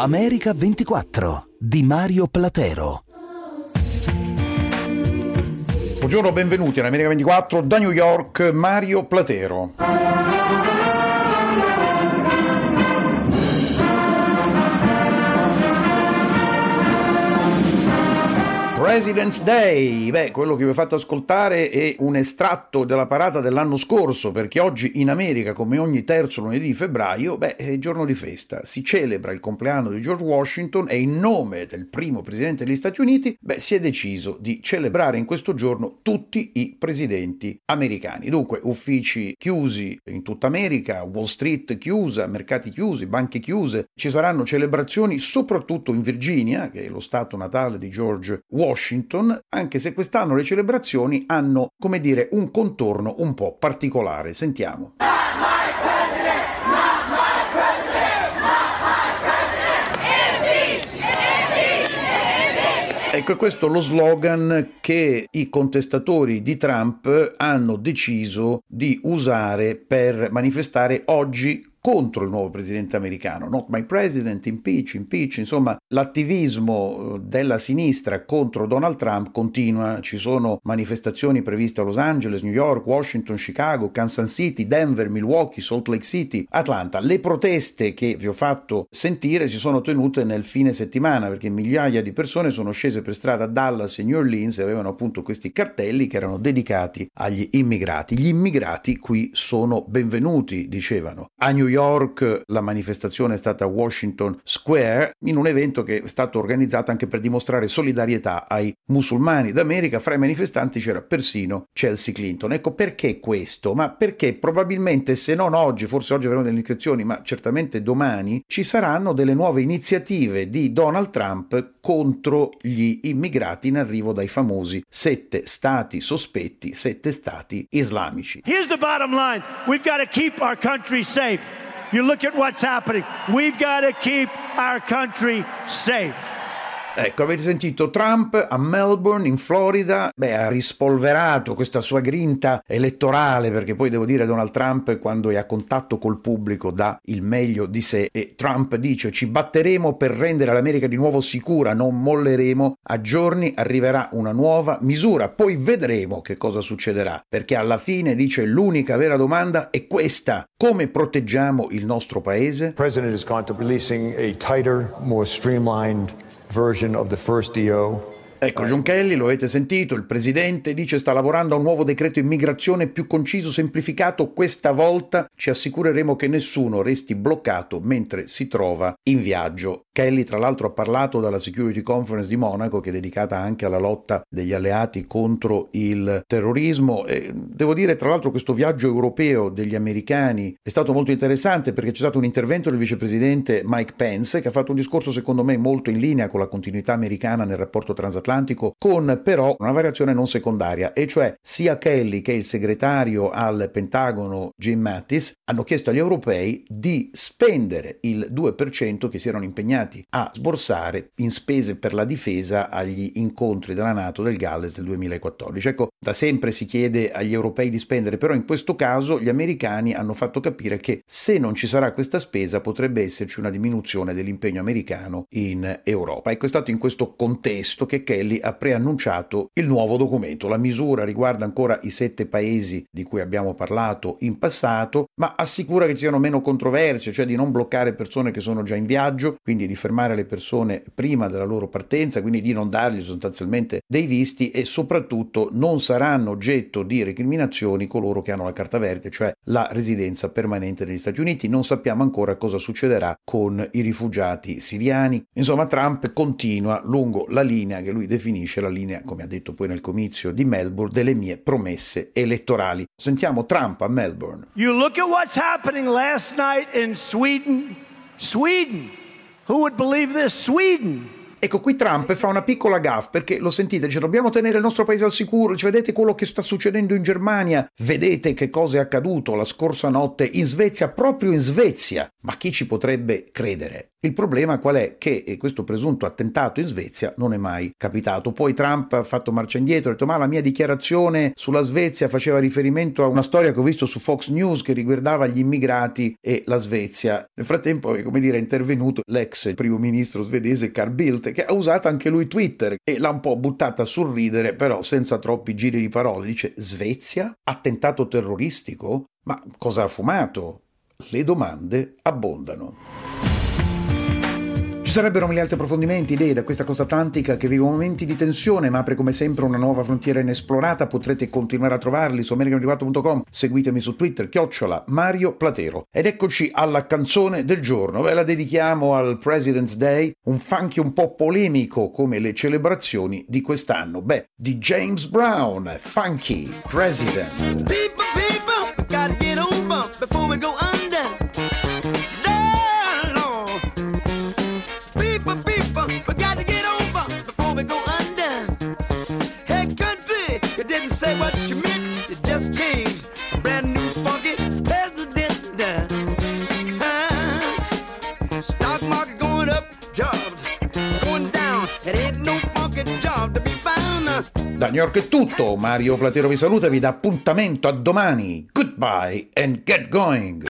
America 24 di Mario Platero. Buongiorno, benvenuti all'America 24 da New York, Mario Platero. President's Day, quello che vi ho fatto ascoltare è un estratto della parata dell'anno scorso, perché oggi in America, come ogni terzo lunedì di febbraio, è giorno di festa. Si celebra il compleanno di George Washington e in nome del primo presidente degli Stati Uniti, si è deciso di celebrare in questo giorno tutti i presidenti americani. Dunque, uffici chiusi in tutta America, Wall Street chiusa, mercati chiusi, banche chiuse. Ci saranno celebrazioni soprattutto in Virginia, che è lo stato natale di George Washington, anche se quest'anno le celebrazioni hanno, come dire, un contorno un po' particolare. Sentiamo. Ecco, questo è lo slogan che i contestatori di Trump hanno deciso di usare per manifestare oggi contro il nuovo presidente americano. Not my president, impeach, impeach. Insomma, l'attivismo della sinistra contro Donald Trump continua. Ci sono manifestazioni previste a Los Angeles, New York, Washington, Chicago, Kansas City, Denver, Milwaukee, Salt Lake City, Atlanta. Le proteste che vi ho fatto sentire si sono tenute nel fine settimana, perché migliaia di persone sono scese per strada a Dallas e New Orleans e avevano appunto questi cartelli che erano dedicati agli immigrati. Gli immigrati qui sono benvenuti, dicevano. A New York la manifestazione è stata a Washington Square, in un evento che è stato organizzato anche per dimostrare solidarietà ai musulmani d'America. Fra i manifestanti c'era persino Chelsea Clinton. Ecco, perché questo? Ma perché probabilmente, se non oggi, forse oggi avranno delle indicazioni, ma certamente domani ci saranno delle nuove iniziative di Donald Trump contro gli immigrati in arrivo dai famosi 7 stati sospetti, 7 stati islamici. Here's the bottom line. We've got to keep our country safe. You look at what's happening. We've got to keep our country safe. Ecco, avete sentito Trump a Melbourne, in Florida, ha rispolverato questa sua grinta elettorale, perché poi devo dire Donald Trump, quando è a contatto col pubblico, dà il meglio di sé, e Trump dice: ci batteremo per rendere l'America di nuovo sicura, non molleremo, a giorni arriverà una nuova misura, poi vedremo che cosa succederà, perché alla fine, dice, l'unica vera domanda è questa: come proteggiamo il nostro paese? The President is contemplating a tighter, more streamlined version of the first DO. Ecco, John Kelly, lo avete sentito, il presidente dice sta lavorando a un nuovo decreto immigrazione più conciso, semplificato. Questa volta ci assicureremo che nessuno resti bloccato mentre si trova in viaggio. Kelly, tra l'altro, ha parlato dalla Security Conference di Monaco, che è dedicata anche alla lotta degli alleati contro il terrorismo. E devo dire, tra l'altro, questo viaggio europeo degli americani è stato molto interessante, perché c'è stato un intervento del vicepresidente Mike Pence, che ha fatto un discorso secondo me molto in linea con la continuità americana nel rapporto transatlantico, con però una variazione non secondaria, e cioè sia Kelly che il segretario al Pentagono Jim Mattis hanno chiesto agli europei di spendere il 2% che si erano impegnati a sborsare in spese per la difesa agli incontri della NATO del Galles del 2014. Ecco, da sempre si chiede agli europei di spendere, però in questo caso gli americani hanno fatto capire che se non ci sarà questa spesa potrebbe esserci una diminuzione dell'impegno americano in Europa. Ecco, è stato in questo contesto che Kelly ha preannunciato il nuovo documento. La misura riguarda ancora i 7 paesi di cui abbiamo parlato in passato, ma assicura che ci siano meno controversie, cioè di non bloccare persone che sono già in viaggio, quindi di fermare le persone prima della loro partenza, quindi di non dargli sostanzialmente dei visti, e soprattutto non saranno oggetto di recriminazioni coloro che hanno la carta verde, cioè la residenza permanente negli Stati Uniti. Non sappiamo ancora cosa succederà con i rifugiati siriani. Insomma, Trump continua lungo la linea che lui definisce la linea, come ha detto poi nel comizio di Melbourne, delle mie promesse elettorali. Sentiamo Trump a Melbourne. You look at what's happening last night in Sweden. Sweden. Who would believe this? Sweden. Ecco, qui Trump fa una piccola gaffe, perché lo sentite, dice dobbiamo tenere il nostro paese al sicuro, dice, vedete quello che sta succedendo in Germania, vedete che cosa è accaduto la scorsa notte in Svezia, proprio in Svezia. Ma chi ci potrebbe credere? Il problema qual è? Che questo presunto attentato in Svezia non è mai capitato. Poi Trump ha fatto marcia indietro, ha detto ma la mia dichiarazione sulla Svezia faceva riferimento a una storia che ho visto su Fox News che riguardava gli immigrati e la Svezia. Nel frattempo, come dire, è intervenuto l'ex primo ministro svedese Carl Bildt, che ha usato anche lui Twitter e l'ha un po' buttata sul ridere, però senza troppi giri di parole. Dice Svezia? Attentato terroristico? Ma cosa ha fumato? Le domande abbondano. Ci sarebbero mille altri approfondimenti, idee da questa costa atlantica che vive momenti di tensione ma apre come sempre una nuova frontiera inesplorata. Potrete continuare a trovarli su americandivato.com, seguitemi su Twitter, @Mario Platero. Ed eccoci alla canzone del giorno, ve la dedichiamo al President's Day, un funky un po' polemico come le celebrazioni di quest'anno. Di James Brown, Funky President. People, people, gotta get over before we go under. We got to get over before we go under. Hey country, you didn't say what you meant, you just changed a brand new funky president. Stock market going up, jobs going down. It ain't no funky job to be found. Da New York è tutto, Mario Platero vi saluta e vi dà appuntamento a domani. Goodbye and get going.